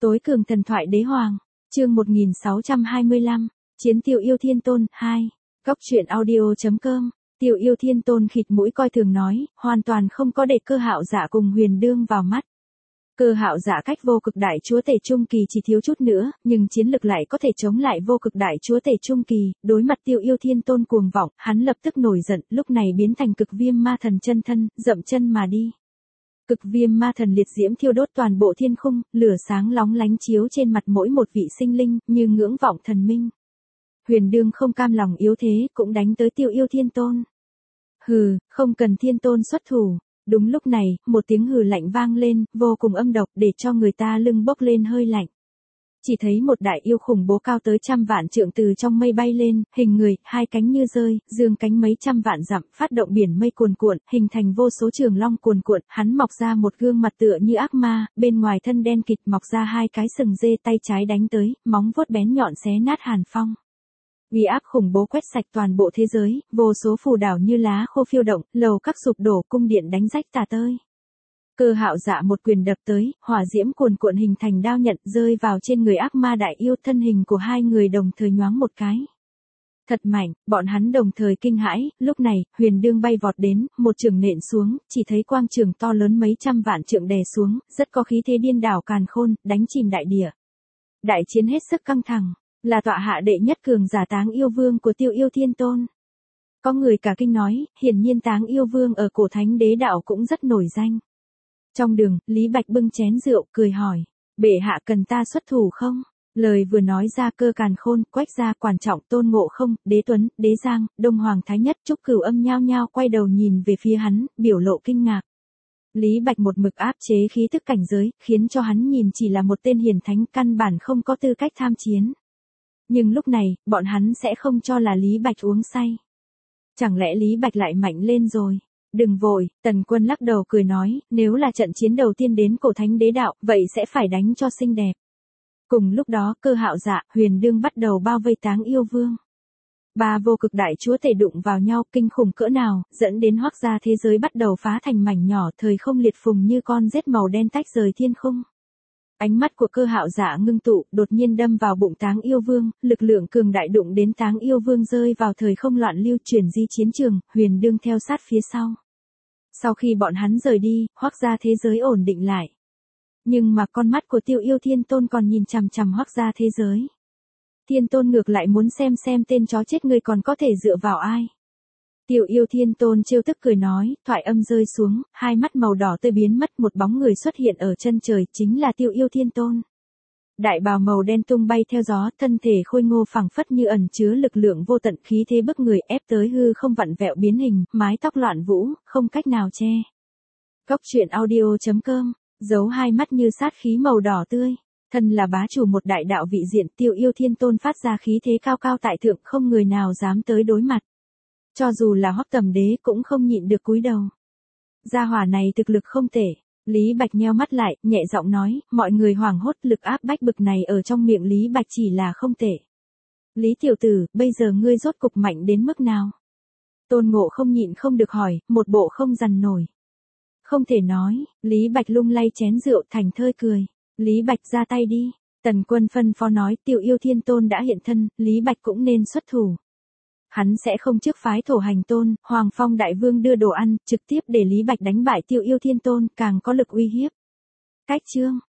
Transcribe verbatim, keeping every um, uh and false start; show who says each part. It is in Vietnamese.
Speaker 1: Tối cường thần thoại đế hoàng, chương một nghìn sáu trăm hai mươi lăm, Chiến Tiêu Yêu Thiên Tôn, hai. Góc truyện audio.com, Tiêu Yêu Thiên Tôn khịt mũi coi thường nói, hoàn toàn không có để Cơ Hạo Dạ cùng Huyền Đương vào mắt. Cơ Hạo Dạ cách vô cực đại chúa tể trung kỳ chỉ thiếu chút nữa, nhưng chiến lực lại có thể chống lại vô cực đại chúa tể trung kỳ, đối mặt Tiêu Yêu Thiên Tôn cuồng vọng, hắn lập tức nổi giận, lúc này biến thành cực viêm ma thần chân thân, dậm chân mà đi. Cực viêm ma thần liệt diễm thiêu đốt toàn bộ thiên khung, lửa sáng lóng lánh chiếu trên mặt mỗi một vị sinh linh, như ngưỡng vọng thần minh. Huyền Đương không cam lòng yếu thế, cũng đánh tới Tiêu Yêu Thiên Tôn. Hừ, không cần Thiên Tôn xuất thủ. Đúng lúc này, một tiếng hừ lạnh vang lên, vô cùng âm độc để cho người ta lưng bốc lên hơi lạnh. Chỉ thấy một đại yêu khủng bố cao tới trăm vạn trượng từ trong mây bay lên, hình người, hai cánh như rơi, dương cánh mấy trăm vạn dặm, phát động biển mây cuồn cuộn, hình thành vô số trường long cuồn cuộn, hắn mọc ra một gương mặt tựa như ác ma, bên ngoài thân đen kịt mọc ra hai cái sừng dê, tay trái đánh tới, móng vuốt bén nhọn xé nát hàn phong. Uy áp khủng bố quét sạch toàn bộ thế giới, vô số phù đảo như lá khô phiêu động, lầu các sụp đổ, cung điện đánh rách tả tơi. Cơ Hạo Dạ một quyền đập tới, hỏa diễm cuồn cuộn hình thành đao nhận rơi vào trên người ác ma đại yêu, thân hình của hai người đồng thời nhoáng một cái. Thật mạnh, bọn hắn đồng thời kinh hãi, lúc này, Huyền Đương bay vọt đến, một trường nện xuống, chỉ thấy quang trường to lớn mấy trăm vạn trượng đè xuống, rất có khí thế điên đảo càn khôn, đánh chìm đại địa. Đại chiến hết sức căng thẳng, là tọa hạ đệ nhất cường giả Táng Yêu Vương của Tiêu Yêu Thiên Tôn. Có người cả kinh nói, hiển nhiên Táng Yêu Vương ở cổ thánh đế đạo cũng rất nổi danh. Trong đường, Lý Bạch bưng chén rượu, cười hỏi, bệ hạ cần ta xuất thủ không? Lời vừa nói ra, Cơ Càn Khôn, Quách Gia, Quản Trọng, Tôn Ngộ Không, Đế Tuấn, Đế Giang, Đông Hoàng Thái Nhất, Trúc Cửu Âm nhao nhao quay đầu nhìn về phía hắn, biểu lộ kinh ngạc. Lý Bạch một mực áp chế khí tức cảnh giới, khiến cho hắn nhìn chỉ là một tên hiền thánh, căn bản không có tư cách tham chiến. Nhưng lúc này, bọn hắn sẽ không cho là Lý Bạch uống say. Chẳng lẽ Lý Bạch lại mạnh lên rồi? Đừng vội, Tần Quân lắc đầu cười nói, nếu là trận chiến đầu tiên đến cổ thánh đế đạo, vậy sẽ phải đánh cho xinh đẹp. Cùng lúc đó, Cơ Hạo Dạ, Huyền Đương bắt đầu bao vây Táng Yêu Vương. Ba vô cực đại chúa tể đụng vào nhau, kinh khủng cỡ nào, dẫn đến hoác gia thế giới bắt đầu phá thành mảnh nhỏ, thời không liệt phùng như con rết màu đen tách rời thiên khung. Ánh mắt của Cơ Hạo Dạ ngưng tụ, đột nhiên đâm vào bụng Táng Yêu Vương, lực lượng cường đại đụng đến Táng Yêu Vương rơi vào thời không loạn lưu, chuyển di chiến trường, Huyền Đương theo sát phía sau. Sau khi bọn hắn rời đi, hoác gia thế giới ổn định lại. Nhưng mà con mắt của Tiêu Yêu Thiên Tôn còn nhìn chằm chằm hoác gia thế giới. Thiên Tôn ngược lại muốn xem xem tên chó chết người còn có thể dựa vào ai. Tiêu Yêu Thiên Tôn trêu tức cười nói, thoại âm rơi xuống, hai mắt màu đỏ tươi biến mất, một bóng người xuất hiện ở chân trời, chính là Tiêu Yêu Thiên Tôn. Đại bào màu đen tung bay theo gió, thân thể khôi ngô phẳng phất như ẩn chứa lực lượng vô tận, khí thế bức người, ép tới hư không vặn vẹo biến hình, mái tóc loạn vũ, không cách nào che. Góc truyện audio.com, giấu hai mắt như sát khí màu đỏ tươi. Thân là bá chủ một đại đạo vị diện, Tiêu Yêu Thiên Tôn phát ra khí thế cao cao tại thượng, không người nào dám tới đối mặt. Cho dù là Hoắc Tầm Đế cũng không nhịn được cúi đầu. Gia hỏa này thực lực không tệ. Lý Bạch nheo mắt lại, nhẹ giọng nói, mọi người hoảng hốt, lực áp bách bực này ở trong miệng Lý Bạch chỉ là không tệ. Lý tiểu tử, bây giờ ngươi rốt cục mạnh đến mức nào? Tôn Ngộ không nhịn không được hỏi, một bộ không dằn nổi. Không thể nói, Lý Bạch lung lay chén rượu, thành thơi cười. Lý Bạch ra tay đi. Tần Quân phân phó nói, Tiêu Yêu Thiên Tôn đã hiện thân, Lý Bạch cũng nên xuất thủ. Hắn sẽ không trước phái Thổ Hành Tôn, Hoàng Phong Đại Vương đưa đồ ăn, trực tiếp để Lý Bạch đánh bại Tiêu Yêu Thiên Tôn, càng có lực uy hiếp. Cách chương,